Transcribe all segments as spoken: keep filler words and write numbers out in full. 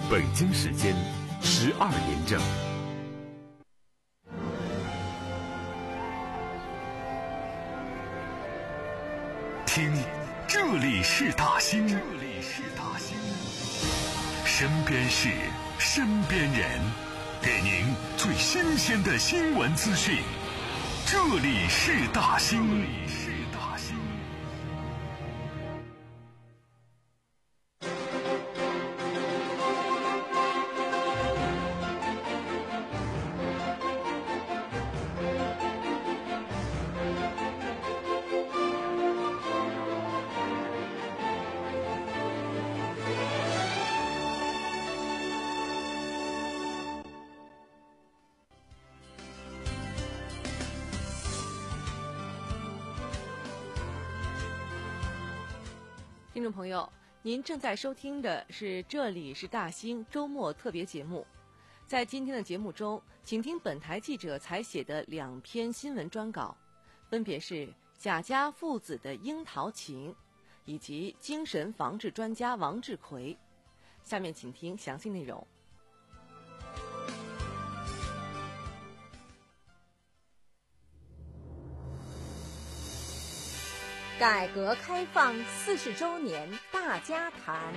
北京时间十二点整。听，这里是大兴，这里是大兴，身边事，身边人，给您最新鲜的新闻资讯。这里是大兴，这里是大兴。 听众朋友，您正在收听的是这里是大兴周末特别节目。在今天的节目中，请听本台记者采写的两篇新闻专稿，分别是贾家父子的樱桃情，以及精神防治专家王志奎。下面请听详细内容。 改革开放四十周年大家谈。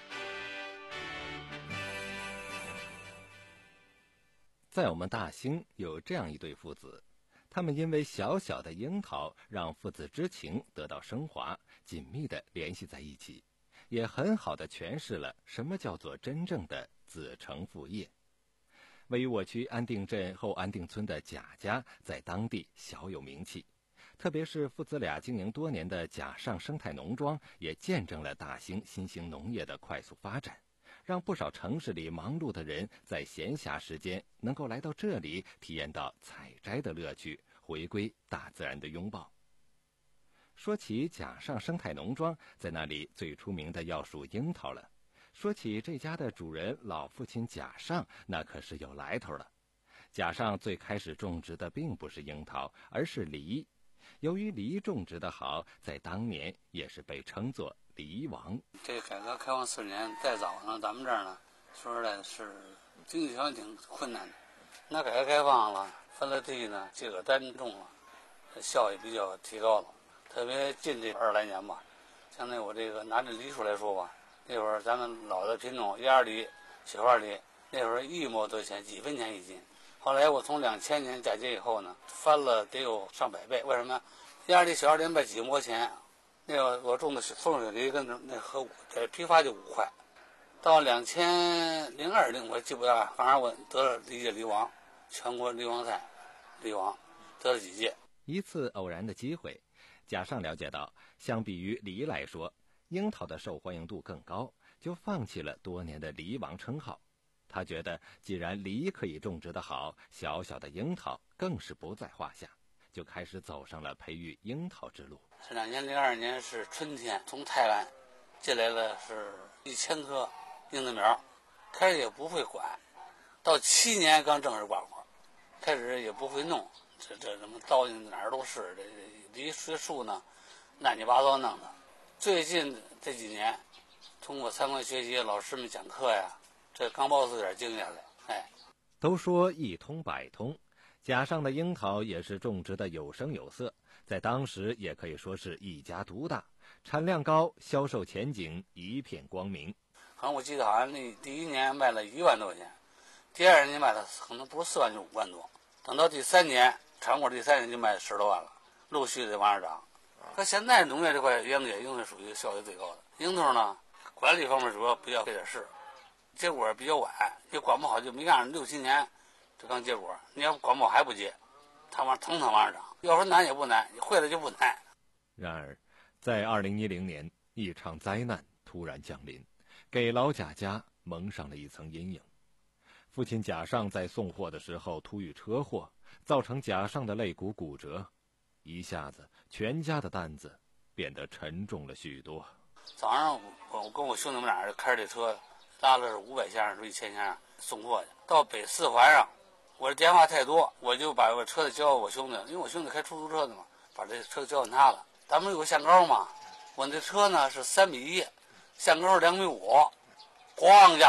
在我们大兴有这样一对父子，他们因为小小的樱桃让父子之情得到升华，紧密地联系在一起，也很好地诠释了什么叫做真正的子承父业。位于我区安定镇后安定村的贾家在当地小有名气，特别是父子俩经营多年的贾上生态农庄，也见证了大兴新型农业的快速发展，让不少城市里忙碌的人在闲暇时间能够来到这里，体验到采摘的乐趣，回归大自然的拥抱。说起贾上生态农庄，在那里最出名的要数樱桃了。说起这家的主人老父亲贾上，那可是有来头了。贾上最开始种植的并不是樱桃，而是梨。由于梨种植的好，在当年也是被称作梨王。 这改革开放四十年，再早呢，咱们这儿呢，说实在是经济条件挺困难的。那改革开放了，分了地呢，这个单种了，效益比较提高了。特别近这二十来年吧，相当于我这个拿这梨树来说吧，那会儿咱们老的品种芽梨、雪花梨，那会儿一毛多钱，几分钱一斤。后来我从两千年改革以后呢，翻了得有上百倍。为什么？芽梨、小芽梨卖几毛钱，那个我种的风水梨跟那和这批发就五块。到两千零二零我记不得，反正我得了梨界梨王，全国梨王赛梨王得了几届。 一次偶然的机会，贾上了解到，相比于梨来说，樱桃的受欢迎度更高，就放弃了多年的梨王称号。他觉得既然梨可以种植得好，小小的樱桃更是不在话下，就开始走上了培育樱桃之路。 两千零二年是春天，从台湾进来了是一千棵樱桃苗，开始也不会管，到七年刚正式挂果，开始也不会弄，这这什么糟践哪儿都是，这梨树呢乱七八糟弄的。最近这几年，通过参观学习，老师们讲课呀，这刚爆出点经验来。哎， 都说一通百通，贾上的樱桃也是种植的有声有色，在当时也可以说是一家独大，产量高，销售前景一片光明。 好像我记得好像那第一年卖了一万多块钱，第二年卖了可能不是四万就五万多，等到第三年长果第三年就卖十多万了，陆续的往上涨。可现在农业这块樱也应该属于效益最高的。樱桃呢，管理方面主要比较费点事，结果比较晚，你管不好就没干六七年，这刚结果，你要管不好还不结，它往腾腾往上涨。要说难也不难，你会了就不难。 然而，在二零一零年，一场灾难突然降临，给老贾家蒙上了一层阴影。父亲贾上在送货的时候突遇车祸，造成贾上的肋骨骨折，一下子全家的担子变得沉重了许多。 早上我我跟我兄弟们俩人开着这车，拉了是五百箱至一千箱送货去，到北四环上，我这电话太多，我就把我车子交给我兄弟，因为我兄弟开出租车的嘛，把这车交给他了。咱们有个限高嘛，我这车呢是三米一，限高是两米五，咣一下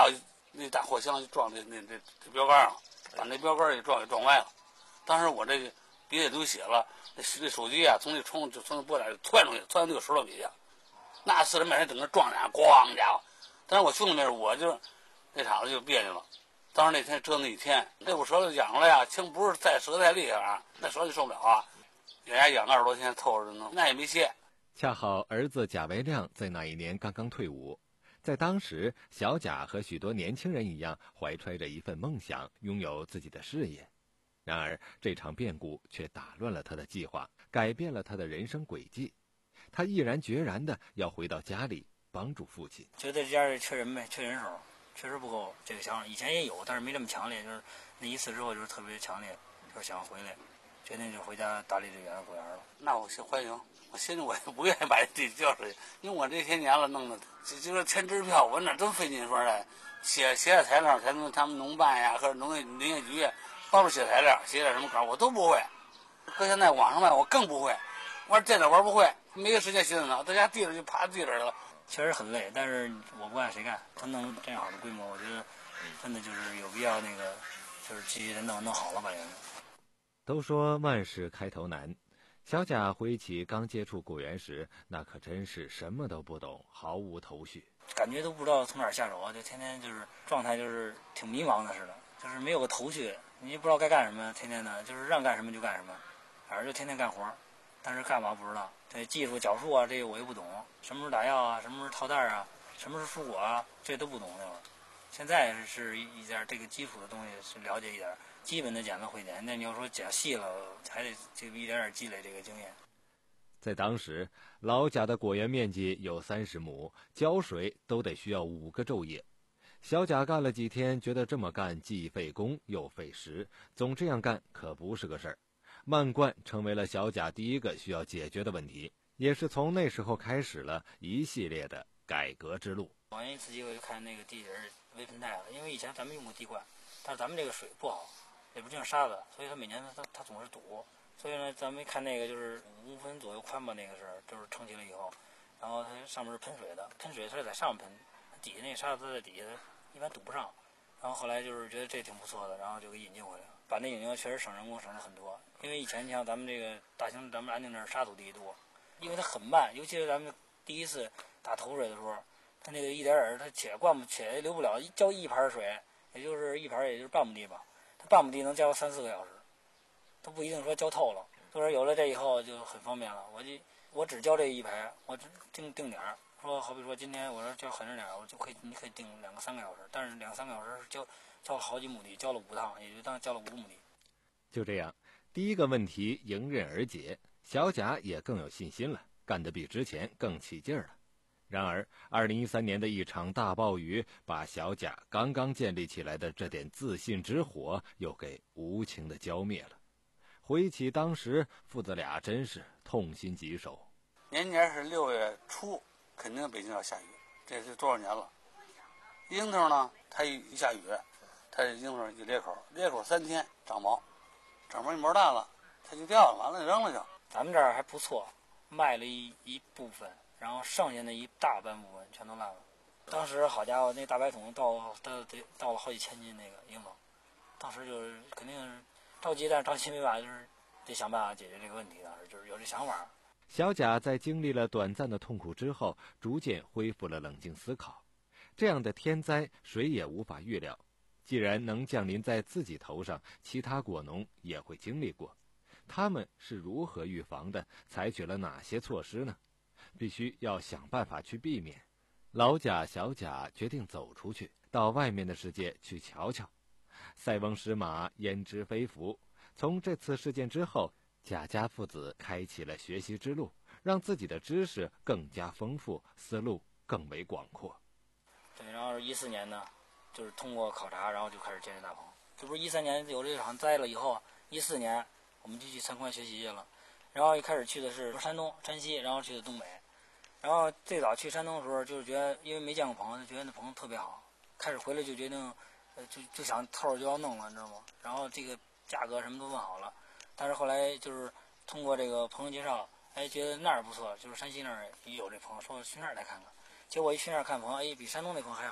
那大货箱就撞这那这这标杆上，把那标杆也撞给撞歪了。当时我这个笔也都写了，那这手机啊从那冲就从那波点窜出去，窜到那个石头底下，那四人面人整个撞俩，咣家伙！但是我兄弟那是我就那场子就别扭了。当时那天折腾一天，这我舌头痒了呀，轻不是再折太厉害啊，那舌头就受不了啊，给人家养二十多天，凑合着弄，那也没歇。 恰好儿子贾维亮在那一年刚刚退伍，在当时，小贾和许多年轻人一样，怀揣着一份梦想，拥有自己的事业。然而，这场变故却打乱了他的计划，改变了他的人生轨迹。他毅然决然地要回到家里帮助父亲。 觉得这家里缺人呗，缺人手，确实不够这个想法。以前也有，但是没这么强烈。就是那一次之后，就是特别强烈，就是想回来，决定就回家打理这园果园了。 那我先欢迎。我心里我也不愿意把这地交出去，因为我这些年了弄的，就就说签支票，我哪真费劲说的，写写点材料才能他们农办呀或者农业林业局帮助写材料，写点什么稿我都不会。搁现在网上卖我更不会，玩电脑玩不会，没个时间寻思呢，在家地着就趴地着了。 确实很累，但是我不干谁干？真弄这样好的规模，我觉得真的就是有必要那个，就是继续弄弄好了把人。 都说万事开头难。小贾回忆起刚接触果园时，那可真是什么都不懂，毫无头绪， 感觉都不知道从哪儿下手啊，就天天就是状态就是挺迷茫的似的，就是没有个头绪，你也不知道该干什么，天天的就是让干什么就干什么，反正就天天干活，但是干嘛不知道。这技术脚术啊，这个我又不懂，什么时候打药啊，什么时候套袋啊，什么时候蔬果啊，这都不懂那会儿。现在是一点这个基础的东西是了解一点。基本的讲的会点，那你要说讲细了，还得就一点点积累这个经验。 在当时，老贾的果园面积有三十亩，浇水都得需要五个昼夜。小贾干了几天，觉得这么干既费工又费时，总这样干可不是个事儿。漫灌成为了小贾第一个需要解决的问题，也是从那时候开始了一系列的改革之路。 往年一次机会就看那个地底微盆带了，因为以前咱们用过地灌，但是咱们这个水不好。也不是净沙子，所以它每年它它总是堵，所以呢，咱们看那个就是五分左右宽吧，那个是就是撑起了以后，然后它上面是喷水的，喷水它是在上面喷，底下那个沙子在底下，一般堵不上。然后后来就是觉得这挺不错的，然后就给引进回来了，把那引进确实省人工省了很多。因为以前你像咱们这个大兴，咱们安定这儿沙土地多，因为它很慢，尤其是咱们第一次打头水的时候，它那个一点点它且灌不且流不了，浇一盘水，也就是一盘也就是半亩地吧。它半亩地能浇三四个小时，都不一定说浇透了。就是有了这以后就很方便了。我就我只浇这一排，我只定定点儿。说好比说今天我说浇狠着点儿，我就可以你可以定两个三个小时，但是两三个小时浇浇了好几亩地，浇了五趟，也就当浇了五亩地。 就这样，第一个问题迎刃而解，小贾也更有信心了，干得比之前更起劲儿了。然而二零一三年的一场大暴雨把小贾刚刚建立起来的这点自信之火又给无情地浇灭了。回忆起当时，父子俩真是痛心疾首。 年年是六月初，肯定北京要下雨，这是多少年了。樱桃呢，它一一下雨，它这樱桃一裂口，裂口三天长毛，长毛一毛大了，它就掉了，完了扔了就。 咱们这儿还不错，卖了一一部分。然后剩下的一大半部分全都烂了。当时好家伙，那大白桶到到得到了好几千斤那个樱桃，当时就是肯定是着急，但是着急没办法，就是得想办法解决这个问题。当时就是有这想法。 小贾在经历了短暂的痛苦之后，逐渐恢复了冷静思考。这样的天灾谁也无法预料，既然能降临在自己头上，其他果农也会经历过。他们是如何预防的？采取了哪些措施呢？必须要想办法去避免。老贾、小贾决定走出去，到外面的世界去瞧瞧。塞翁失马，焉知非福。从这次事件之后，贾家父子开启了学习之路，让自己的知识更加丰富，思路更为广阔。 对，然后一四年呢，就是通过考察，然后就开始建设大棚。这不是一三年有这场灾了以后，一四年我们就去参观学习去了。然后一开始去的是山东、山西，然后去的东北。然后最早去山东的时候，就是觉得因为没见过棚，就觉得那棚特别好。开始回来就决定，呃，就就想透就要弄了，你知道吗？然后这个价格什么都问好了，但是后来就是通过这个朋友介绍，哎，觉得那儿不错，就是山西那儿也有这棚，说去那儿来看看。结果一去那儿看棚，哎，比山东那棚还好。这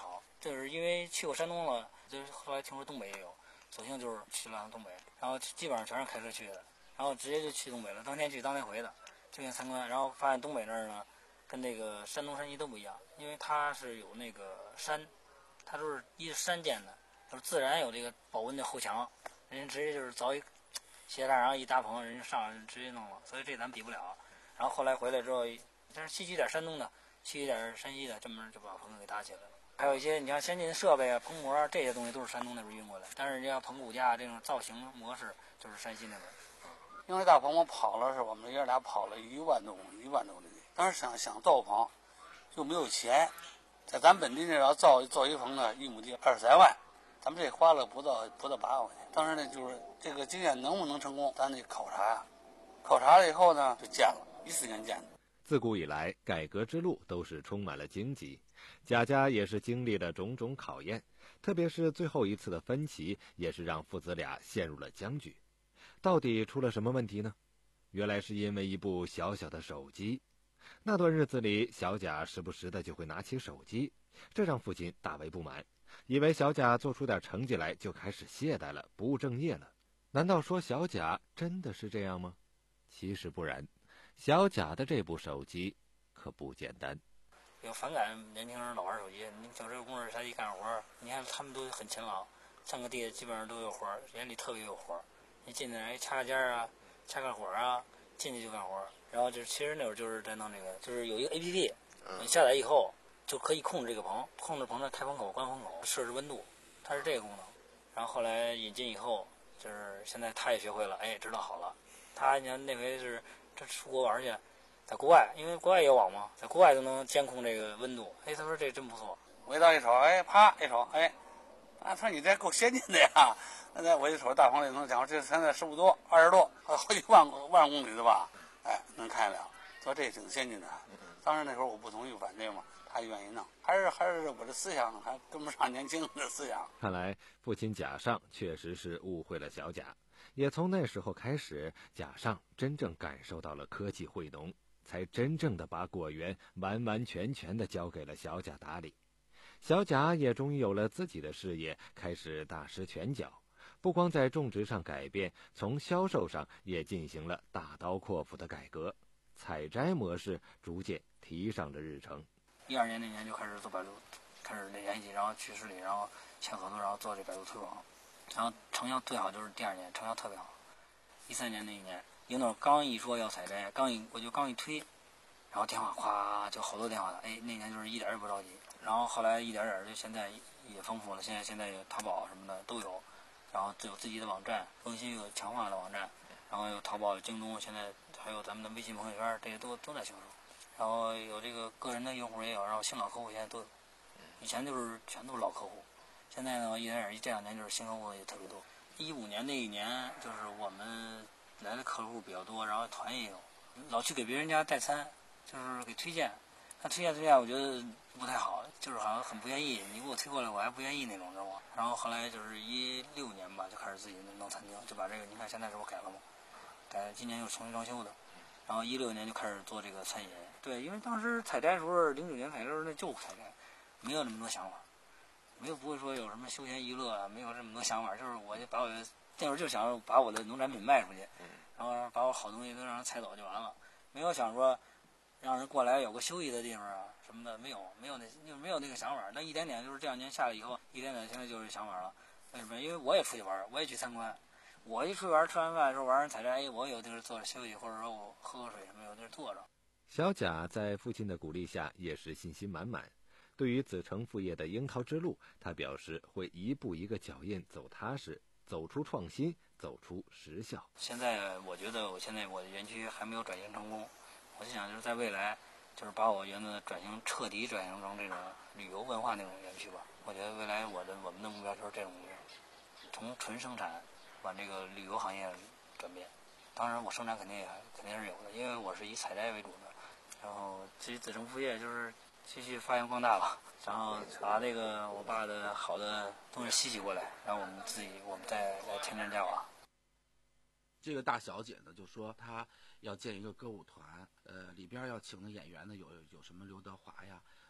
就是因为去过山东了，就是后来听说东北也有，索性就是去了趟东北，然后基本上全是开车去的，然后直接就去东北了，当天去当天回的，就先参观，然后发现东北那儿呢，跟这个山东山西都不一样，因为它是有那个山，它都是依山建的，就是自然有这个保温的后墙，人家直接就是凿一斜栏，然后一搭棚，人家上来直接弄了，所以这咱比不了。然后后来回来之后，就是吸取点山东的，吸取点山西的，专门就把棚给搭起来了。还有一些你像先进的设备啊、棚膜啊这些东西都是山东那边运过来，但是人家棚骨架这种造型模式就是山西那边。 因为大棚我跑了，是我们爷俩跑了一万多公里，一万多公里。当时想想造棚，就没有钱，在咱本地那要造造一棚呢，一亩地二十三万，咱们这花了不到不到八万块钱。当时呢，就是这个经验能不能成功，咱得考察呀。考察了以后呢，就建了，一四年建的。 自古以来，改革之路都是充满了荆棘，贾家也是经历了种种考验，特别是最后一次的分歧，也是让父子俩陷入了僵局。到底出了什么问题呢？原来是因为一部小小的手机。那段日子里，小贾时不时的就会拿起手机，这让父亲大为不满，以为小贾做出点成绩来就开始懈怠了，不务正业了。难道说小贾真的是这样吗？其实不然，小贾的这部手机可不简单。 有反感年轻人老玩手机，你小这个工人下去干活，你看他们都很勤劳，上个地基本上都有活，眼里特别有活。你进来掐个尖啊，掐个火啊，进去就干活。然后就是其实那会儿就是在弄这个，就是有一个 A P P， 你下载以后就可以控制这个棚，控制棚的开风口、关风口，设置温度，它是这个功能。然后后来引进以后，就是现在他也学会了，哎，知道好了。他你看那回是这出国玩去，在国外，因为国外有网嘛，在国外都能监控这个温度。哎，他说这真不错。 我一到一瞅，哎，啪一瞅，哎，啊，他说你这够先进的呀。现在我一瞅大棚里能讲，这现在十五多、二十多，好几万万公里的吧？哎，能看了，说这挺先进的。当时那时候我不同意反对嘛，他愿意弄，还是还是我的思想还跟不上年轻人的思想。 看来父亲贾尚确实是误会了小贾，也从那时候开始，贾尚真正感受到了科技惠农，才真正的把果园完完全全的交给了小贾打理。小贾也终于有了自己的事业，开始大施拳脚。不光在种植上改变，从销售上也进行了大刀阔斧的改革，采摘模式逐渐提上了日程。 一二年那年就开始做百度，开始联系，然后去市里，然后签合作，然后做这百度推广，然后成效最好就是第二年，成效特别好。一三年那一年，领导刚一说要采摘，刚一我就刚一推，然后电话哗就好多电话了，哎，那年就是一点也不着急。然后后来一点点就现在也丰富了，现在现在有淘宝什么的都有。然后有自己的网站，更新有强化的网站，然后有淘宝、有京东，现在还有咱们的微信朋友圈，这些都都在销售。然后有这个个人的用户也有，然后新老客户现在都有。以前就是全都是老客户，现在呢一点点这两年就是新客户也特别多。一五年那一年就是我们来的客户比较多，然后团也有，老去给别人家代餐，就是给推荐。他推荐推荐，我觉得不太好，就是好像很不愿意，你给我推过来，我还不愿意那种，知道吗？然后后来就是一六年吧，就开始自己弄餐厅，就把这个，你看现在这不改了吗？改，今年又重新装修的。然后一六年就开始做这个餐饮。对，因为当时采摘的时候，零九年采摘的时候那就采摘，没有那么多想法，没有不会说有什么休闲娱乐啊，没有这么多想法，就是我就把我的那会儿就想把我的农产品卖出去，然后把我好东西都让人采走就完了，没有想说让人过来有个休息的地方啊什么的，没有，没有那就没有那个想法。那一点点就是这两年下来以后，一点点现在就是想法了。为什么？因为我也出去玩，我也去参观。我一出去玩，吃完饭的时候玩人采摘，哎，我有地儿坐着休息，或者说我喝喝水什么，有地儿坐着。 小贾在父亲的鼓励下，也是信心满满。对于子承父业的樱桃之路，他表示会一步一个脚印走踏实，走出创新，走出实效。 现在我觉得我现在我的园区还没有转型成功。我就想就是在未来，就是把我园子转型彻底转型成这种旅游文化那种园区吧。我觉得未来我的我们的目标就是这种目标，从纯生产往这个旅游行业转变。当然我生产肯定也肯定是有的，因为我是以采摘为主的。然后至于子承父业，就是继续发扬光大吧，然后把这个我爸的好的东西吸取过来，然后我们自己我们再来添砖加瓦。 这个大小姐呢就说她要建一个歌舞团，呃，里边要请的演员呢有有什么刘德华呀、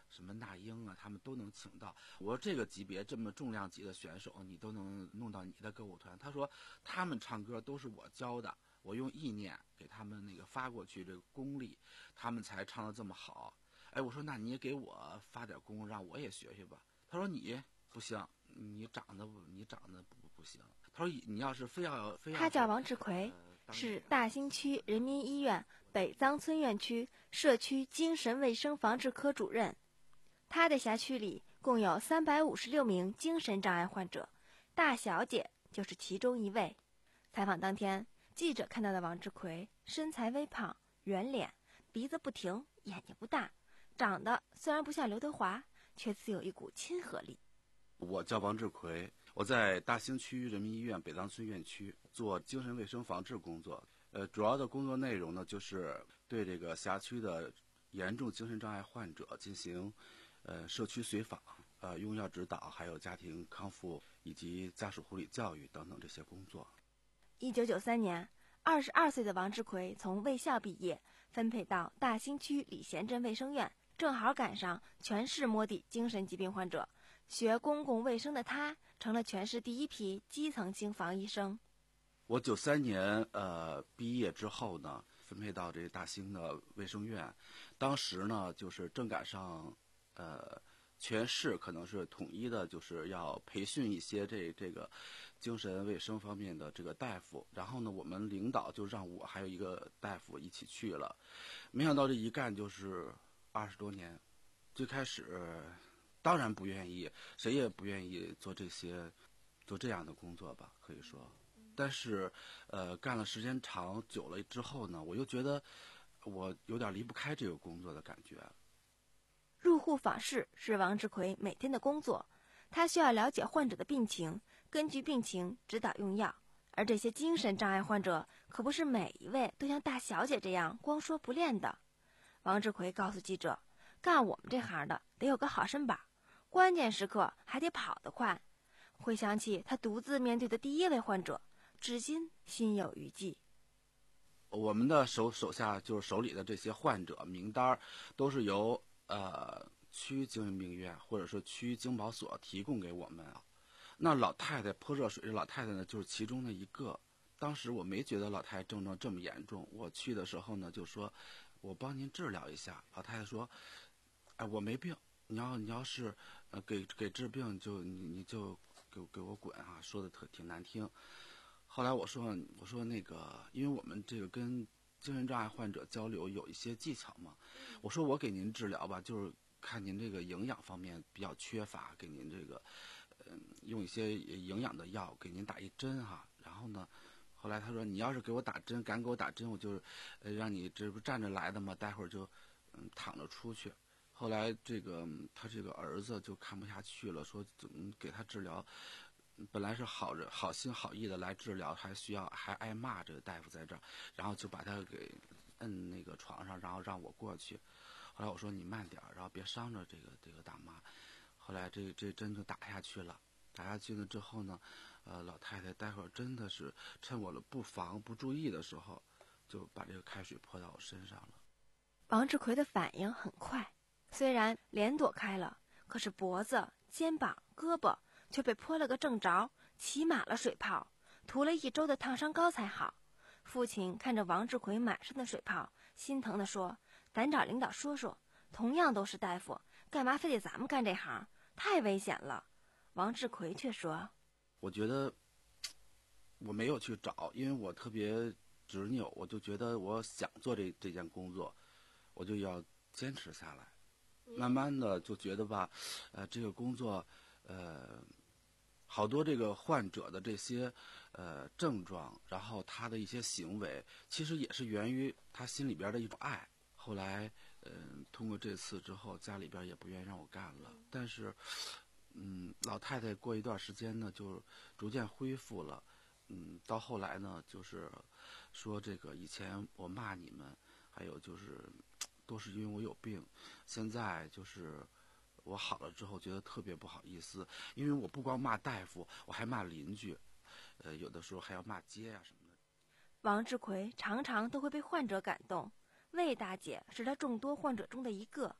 什么那英啊，他们都能请到。我说这个级别这么重量级的选手，你都能弄到你的歌舞团。他说他们唱歌都是我教的，我用意念给他们那个发过去这个功力，他们才唱得这么好。哎，我说那你也给我发点功，让我也学学吧。他说你不行，你长得你长得不不行。他说你要是非要非要， 他叫王志奎，呃、是大兴区人民医院北臧村院区社区精神卫生防治科主任。他的辖区里共有三百五十六名精神障碍患者，大小姐就是其中一位。采访当天，记者看到的王志奎身材微胖，圆脸，鼻子不挺，眼睛不大，长得虽然不像刘德华，却自有一股亲和力。 我叫王志奎，我在大兴区人民医院北臧村院区做精神卫生防治工作。呃，主要的工作内容呢，就是对这个辖区的严重精神障碍患者进行呃社区随访、呃用药指导，还有家庭康复以及家属护理教育等等这些工作。 一九九三年，二十二岁的王志奎从卫校毕业，分配到大兴区礼贤镇卫生院，正好赶上全市摸底精神疾病患者。学公共卫生的他，成了全市第一批基层性防医生。 我九三年呃毕业之后呢，分配到这个大兴的卫生院，当时呢就是正赶上呃全市可能是统一的，就是要培训一些这这个精神卫生方面的这个大夫。然后呢，我们领导就让我还有一个大夫一起去了，没想到这一干就是二十多年。最开始当然不愿意，谁也不愿意做这些做这样的工作吧，可以说。但是呃干了时间长久了之后呢，我又觉得我有点离不开这个工作的感觉。 入户访视是王志奎每天的工作，他需要了解患者的病情，根据病情指导用药。而这些精神障碍患者可不是每一位都像大小姐这样光说不练的。王志奎告诉记者，干我们这行的得有个好身板，关键时刻还得跑得快。回想起他独自面对的第一位患者，至今心有余悸。 我们的手手下就是手里的这些患者名单，都是由呃区精神病院或者说区经保所提供给我们啊。那老太太泼热水，这老太太呢就是其中的一个。当时我没觉得老太太症状这么严重，我去的时候呢就说，我帮您治疗一下。老太太说，哎，我没病，你要你要是呃给给治病就你你就给给我滚啊，说的特挺难听。后来我说我说那个，因为我们这个跟精神障碍患者交流有一些技巧嘛，我说我给您治疗吧，就是看您这个营养方面比较缺乏，给您这个嗯、呃、用一些营养的药给您打一针哈。然后呢，后来他说你要是给我打针，敢给我打针，我就呃让你这不站着来的吗？待会儿就嗯躺着出去。后来这个他这个儿子就看不下去了，说怎么给他治疗。本来是好人好心好意的来治疗，还需要还挨骂，这个大夫在这儿，然后就把他给摁那个床上，然后让我过去。后来我说你慢点，然后别伤着这个这个大妈。后来这这针就打下去了，打下去了之后呢，呃，老太太待会儿真的是趁我了不防不注意的时候，就把这个开水泼到我身上了。 王志奎的反应很快，虽然脸躲开了，可是脖子、肩膀、胳膊却被泼了个正着，起满了水泡，涂了一周的烫伤膏才好。父亲看着王志奎满身的水泡，心疼地说，咱找领导说说，同样都是大夫，干嘛非得咱们干这行，太危险了。王志奎却说， 我觉得我没有去找，因为我特别执拗，我就觉得我想做这这件工作，我就要坚持下来。慢慢的就觉得吧，呃，这个工作呃，好多这个患者的这些呃症状，然后他的一些行为，其实也是源于他心里边的一种爱。后来，嗯、呃，通过这次之后，家里边也不愿意让我干了。但是，嗯，老太太过一段时间呢，就逐渐恢复了。嗯，到后来呢，就是说这个以前我骂你们，还有就是都是因为我有病，现在就是我好了之后觉得特别不好意思，因为我不光骂大夫，我还骂邻居，呃，有的时候还要骂街啊什么的。 王志奎常常都会被患者感动，魏大姐是他众多患者中的一个。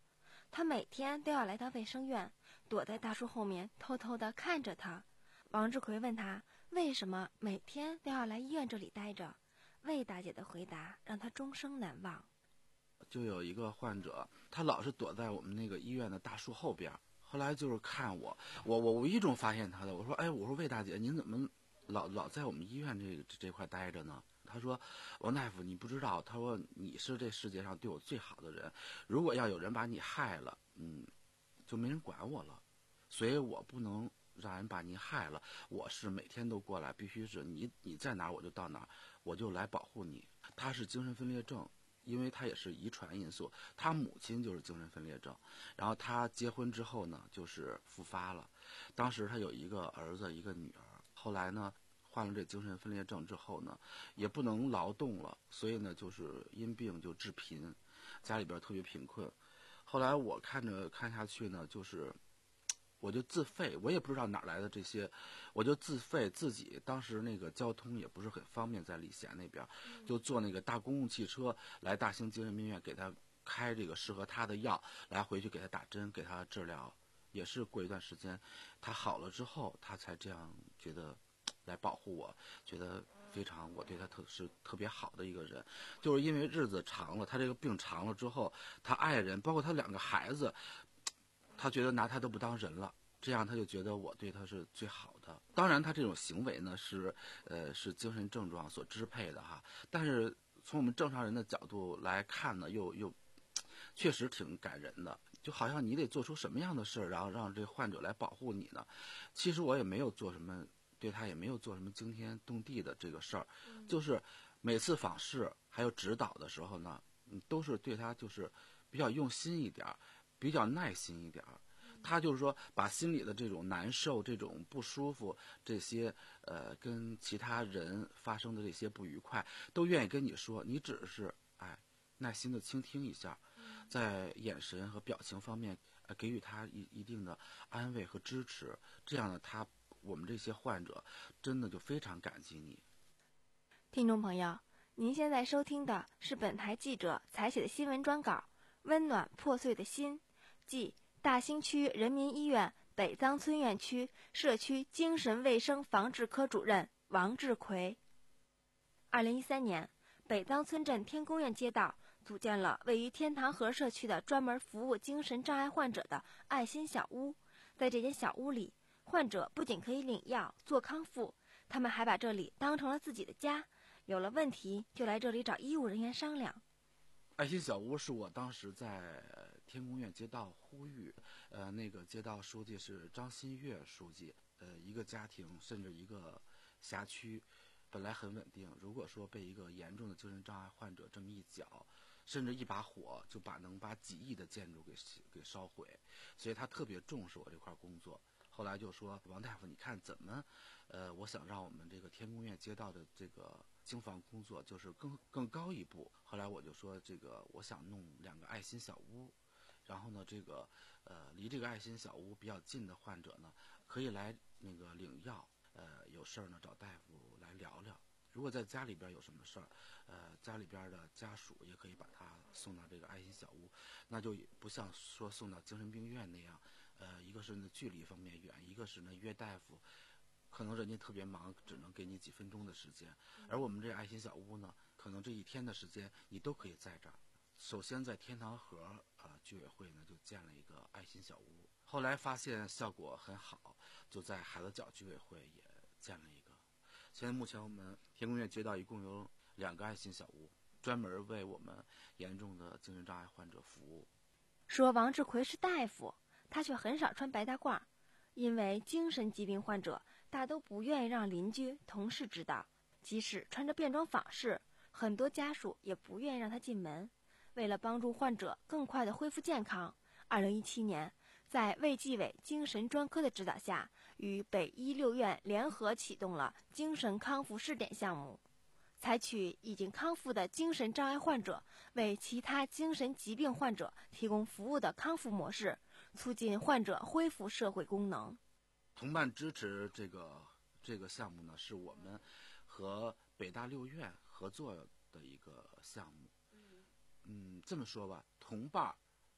他每天都要来到卫生院，躲在大树后面偷偷地看着他。王志奎问他为什么每天都要来医院这里待着，魏大姐的回答让他终生难忘。 就有一个患者，他老是躲在我们那个医院的大树后边，后来就是看我，我我无意中发现他的，我说，哎，我说魏大姐，您怎么老老在我们医院这这块待着呢？他说，王大夫，你不知道，他说你是这世界上对我最好的人，如果要有人把你害了，嗯，就没人管我了，所以我不能让人把你害了，我是每天都过来，必须是你你在哪儿我就到哪儿，我就来保护你。他是精神分裂症，因为他也是遗传因素，他母亲就是精神分裂症，然后他结婚之后呢就是复发了，当时他有一个儿子一个女儿，后来呢患了这精神分裂症之后呢也不能劳动了，所以呢就是因病就致贫，家里边特别贫困。后来我看着看下去呢，就是我就自费，我也不知道哪来的这些，我就自费自己。当时那个交通也不是很方便，在礼贤那边，就坐那个大公共汽车来大兴精神病院，给他开这个适合他的药，来回去给他打针，给他治疗。也是过一段时间，他好了之后，他才这样觉得来保护我，觉得非常我对他特是特别好的一个人。就是因为日子长了，他这个病长了之后，他爱人包括他两个孩子，他觉得拿他都不当人了，这样他就觉得我对他是最好的。当然他这种行为呢是呃是精神症状所支配的哈，但是从我们正常人的角度来看呢，又又确实挺感人的，就好像你得做出什么样的事儿，然后让这患者来保护你呢？其实我也没有做什么，对他也没有做什么惊天动地的这个事儿，就是每次访视还有指导的时候呢，嗯，都是对他就是比较用心一点儿，比较耐心一点儿。他就是说把心里的这种难受、这种不舒服、这些呃跟其他人发生的这些不愉快，都愿意跟你说，你只是哎耐心的倾听一下，在眼神和表情方面呃给予他一一定的安慰和支持，这样呢，他我们这些患者真的就非常感激你。 听众朋友，您现在收听的是本台记者采写的新闻专稿《温暖破碎的心》，即大兴区人民医院北藏村院区社区精神卫生防治科主任王志奎。二零一三年，北藏村镇天宫院街道组建了位于天堂河社区的专门服务精神障碍患者的爱心小屋。在这间小屋里，患者不仅可以领药做康复，他们还把这里当成了自己的家，有了问题就来这里找医务人员商量。 爱心小屋是我当时在天宫院街道呼吁，呃，那个街道书记是张新月书记，呃，一个家庭甚至一个辖区本来很稳定，如果说被一个严重的精神障碍患者这么一搅，甚至一把火就把能把几亿的建筑给给烧毁，所以他特别重视我这块工作。后来就说，王大夫，你看怎么，呃，我想让我们这个天宫院街道的这个经防工作就是更更高一步。后来我就说，这个我想弄两个爱心小屋，然后呢，这个呃离这个爱心小屋比较近的患者呢，可以来那个领药，呃有事儿呢找大夫来聊聊。如果在家里边有什么事儿，呃家里边的家属也可以把他送到这个爱心小屋，那就不像说送到精神病院那样，呃一个是呢距离方面远，一个是呢约大夫，可能人家特别忙，只能给你几分钟的时间，而我们这爱心小屋呢，可能这一天的时间你都可以在这儿。首先在天堂河啊、呃、居委会呢就建了一个爱心小屋，后来发现效果很好，就在海子角居委会也建了一个。现在目前我们天宫院街道一共有两个爱心小屋，专门为我们严重的精神障碍患者服务。 说王志奎是大夫，他却很少穿白大褂，因为精神疾病患者大都不愿意让邻居同事知道，即使穿着便装访视，很多家属也不愿意让他进门。为了帮助患者更快地恢复健康，二零一七年，在卫计委精神专科的指导下，与北医六院联合启动了精神康复试点项目，采取已经康复的精神障碍患者为其他精神疾病患者提供服务的康复模式，促进患者恢复社会功能。 同伴支持这个这个项目呢，是我们和北大六院合作的一个项目。嗯，这么说吧，同伴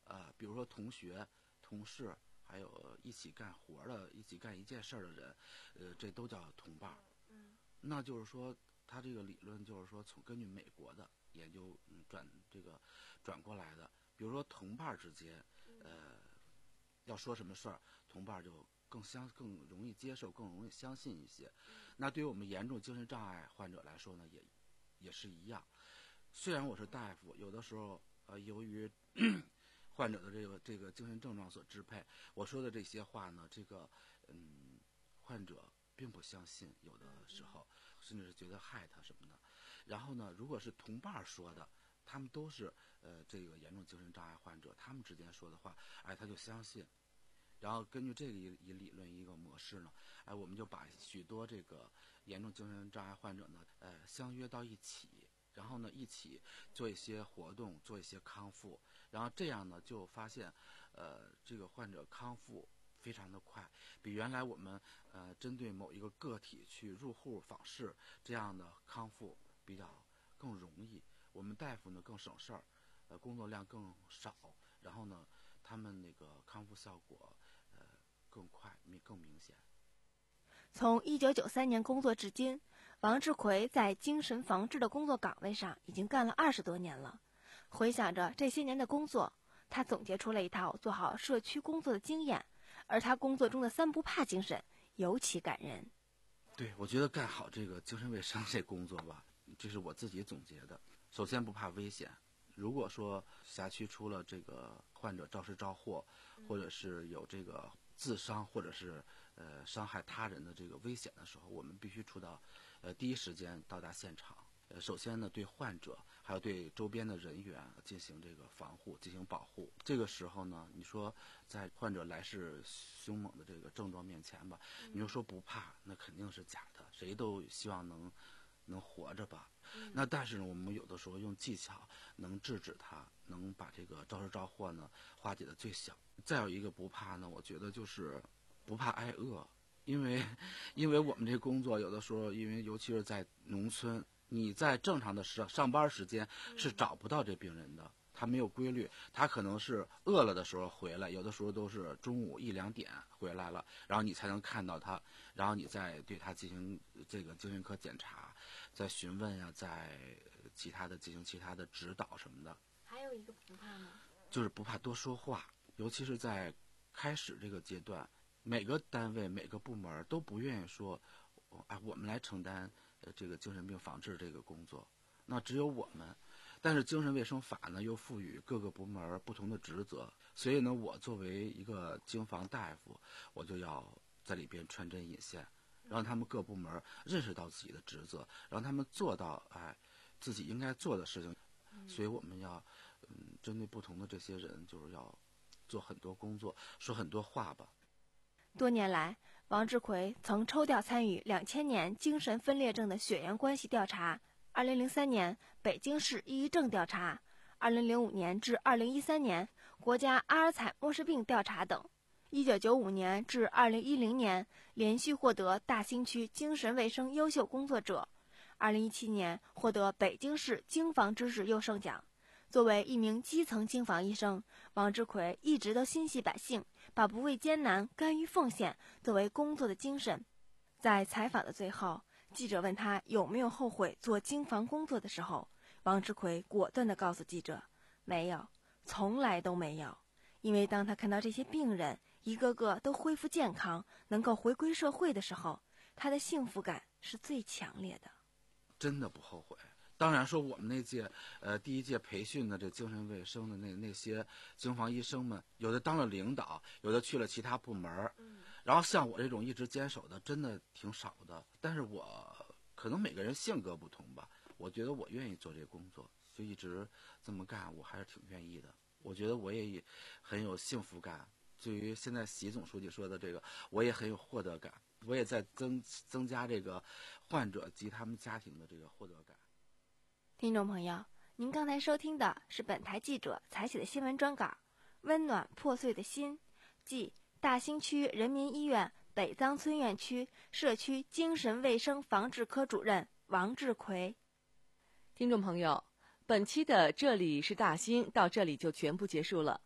呃，比如说同学、同事，还有一起干活的、一起干一件事儿的人，呃，这都叫同伴。嗯，那就是说，他这个理论就是说，从根据美国的研究，嗯，转这个转过来的。比如说同伴之间，呃，要说什么事儿，同伴就更相更容易接受，更容易相信一些。那对于我们严重精神障碍患者来说呢，也也是一样。虽然我是大夫，有的时候呃，由于患者的这个这个精神症状所支配，我说的这些话呢，这个嗯，患者并不相信，有的时候甚至是觉得害他什么的。然后呢，如果是同伴说的，他们都是呃这个严重精神障碍患者，他们之间说的话，哎，他就相信。然后根据这个一一理论一个模式呢，哎，我们就把许多这个严重精神障碍患者呢，呃，相约到一起，然后呢一起做一些活动，做一些康复，然后这样呢就发现，呃，这个患者康复非常的快，比原来我们呃针对某一个个体去入户访视这样的康复比较更容易。我们大夫呢更省事儿，呃，工作量更少，然后呢，他们那个康复效果，呃，更快、更明显。 从一九九三年工作至今，王志奎在精神防治的工作岗位上已经干了二十多年了。回想着这些年的工作，他总结出了一套做好社区工作的经验，而他工作中的三不怕精神尤其感人。 对，我觉得干好这个精神卫生这工作吧，这是我自己总结的。首先不怕危险，如果说辖区出了这个患者肇事肇祸，或者是有这个自伤或者是呃伤害他人的这个危险的时候，我们必须出到呃第一时间到达现场。呃，首先呢，对患者还有对周边的人员进行这个防护，进行保护。这个时候呢，你说在患者来势凶猛的这个症状面前吧，嗯、你就说不怕，那肯定是假的。谁都希望能能活着吧。嗯、那但是呢，我们有的时候用技巧能制止他，能把这个肇事肇祸呢化解的最小。再有一个不怕呢，我觉得就是不怕挨饿，因为因为我们这工作有的时候，因为尤其是在农村。你在正常的上上班时间是找不到这病人的，他没有规律，他可能是饿了的时候回来，有的时候都是中午一两点回来了，然后你才能看到他，然后你再对他进行这个精神科检查，再询问呀、啊，再其他的进行其他的指导什么的。 还有一个不怕呢， 就是不怕多说话，尤其是在开始这个阶段，每个单位每个部门都不愿意说，哎，我们来承担。呃，这个精神病防治这个工作，那只有我们，但是精神卫生法呢又赋予各个部门不同的职责，所以呢，我作为一个经防大夫，我就要在里边穿针引线，让他们各部门认识到自己的职责，让他们做到哎自己应该做的事情，所以我们要嗯针对不同的这些人，就是要做很多工作，说很多话吧。 多年来，王志奎曾抽调参与两千年精神分裂症的血缘关系调查，二零零三年北京市抑郁症调查，二零零五年至二零一三年国家阿尔茨默氏病调查等。一九九五年至二零一零年连续获得大兴区精神卫生优秀工作者，二零一七年获得北京市经防知识优胜奖。作为一名基层经防医生，王志奎一直都心系百姓，把不畏艰难、甘于奉献作为工作的精神。在采访的最后，记者问他有没有后悔做经防工作的时候，王志奎果断地告诉记者：没有，从来都没有。因为当他看到这些病人一个个都恢复健康，能够回归社会的时候，他的幸福感是最强烈的。 真的不后悔。当然说我们那届呃第一届培训的这精神卫生的那那些经防医生们，有的当了领导，有的去了其他部门，嗯，然后像我这种一直坚守的真的挺少的。但是我可能每个人性格不同吧，我觉得我愿意做这个工作，就一直这么干，我还是挺愿意的。我觉得我也很有幸福感。至于现在习总书记说的这个，我也很有获得感，我也在增增加这个患者及他们家庭的这个获得感。 听众朋友，您刚才收听的是本台记者采写的新闻专稿《温暖破碎的心》，即大兴区人民医院北藏村院区社区精神卫生防治科主任王志奎。 听众朋友，本期的这里是大兴到这里就全部结束了。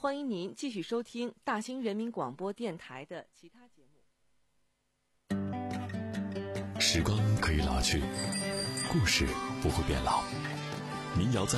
欢迎您继续收听大兴人民广播电台的其他节目。 时光可以老去，故事不会变老。民谣在